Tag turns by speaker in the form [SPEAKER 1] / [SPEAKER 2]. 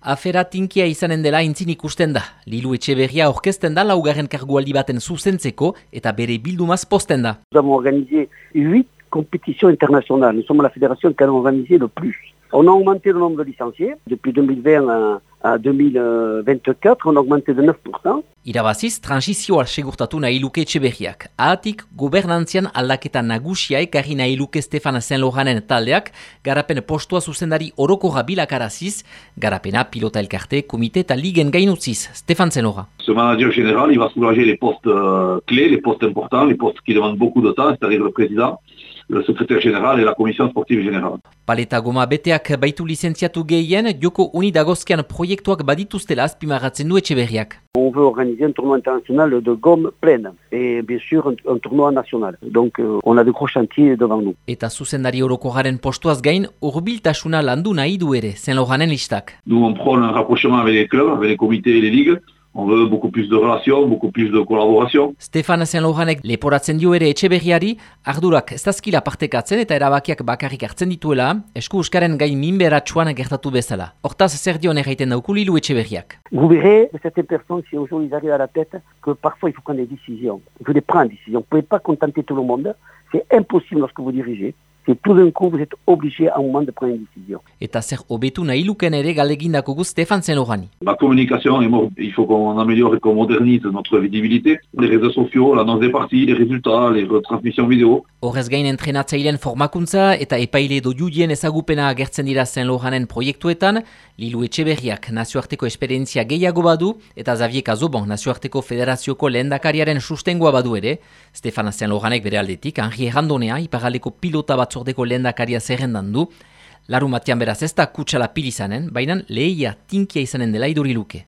[SPEAKER 1] Afera tinkia izanen dela intzin ikusten da. Lilu Etxeberria orkesten da laugarren kargualdi baten zuzentzeko eta bere bildumaz posten da.
[SPEAKER 2] Nous avons organisé 8 compétitions internationales. Nous sommes la fédération qui a organisé le plus. On a augmenté le nombre de licenciés. Depuis 2020 à 2024, on a augmenté de 9%.
[SPEAKER 1] Irabaziz, transizioa segurtatu nahi luke Etxeberriak. Ahatik, gobernantzian aldaketa nagusia ekarri nahi luke Stefan Saint-Laurenten taldeak, garapen postua zuzendari orokorra bilakaraziz, garapena, pilota elkarte, komite eta ligen gainutziz. Stefan Saint-Laurent.
[SPEAKER 3] Ce manager général, il va soulager les postes clés, les postes importants, les postes qui demandent beaucoup de temps, c'est-à-dire le président, le secrétaire général et la commission sportive générale.
[SPEAKER 1] Paleta goma beteak baitu lizentziatu gehien, Joko Unidagozkian proiektuak badituztela azpimarratzen du Etxeberriak.
[SPEAKER 2] On veut organiser un tournoi international de gomme pleine et bien sûr un tournoi national. Donc on a de gros chantiers devant nous.
[SPEAKER 1] Eta zuzendari orokorraren postuaz gain, hurbiltasuna landu nahi du ere, Saint-Laurenten listak.
[SPEAKER 3] Nous on prône un rapprochement avec les clubs, avec les comités et les ligues. On veut beaucoup plus de relations, beaucoup plus de collaboration.
[SPEAKER 1] Stefan Saint-Laurentek leporatzen dio ere Etxeberriari, ardurak ez dazkila partekatzen eta erabakiak bakarrik hartzen dituela, esku euskaren gai minberatsuan gertatu bezala. Hortaz zer dion erraiten dauku Lilu Etxeberriak.
[SPEAKER 2] Vous verrez que certaines personnes, si un jour ils arrivent à la tête, que parfois il faut prendre des décisions. Il faut prendre des décisions. Vous ne pouvez pas contenter tout le monde. C'est impossible lorsque vous dirigez. C'est tout d'un coup, vous êtes obligé à un moment de prendre une décision.
[SPEAKER 1] Eta zer hobetu nahi luken ere galegindako gu Stefan Saint-Laurent.
[SPEAKER 3] La communication est morte. Il faut qu'on améliore et qu'on modernise notre visibilité. Les réseaux sociaux, l'annonce des parties, les résultats, les retransmissions vidéo.
[SPEAKER 1] Horrez gain entrenatzaileen formakuntza eta epaile edo judien ezagupena agertzen dira Saint-Laurenten proiektuetan, Lilu Etxeberriak nazioarteko esperientzia gehiago badu eta Xavier Cazobon nazioarteko federazioko lehendakariaren sustengoa badu ere, Stefan Saint-Laurentek bere aldetik, Henri Errandonea, iparraldeko pilota batzordeko lehendakaria zerrendan du, larumatian beraz ez da kutsala pil izanen, baina lehia tinkia izanen dela iduri luke.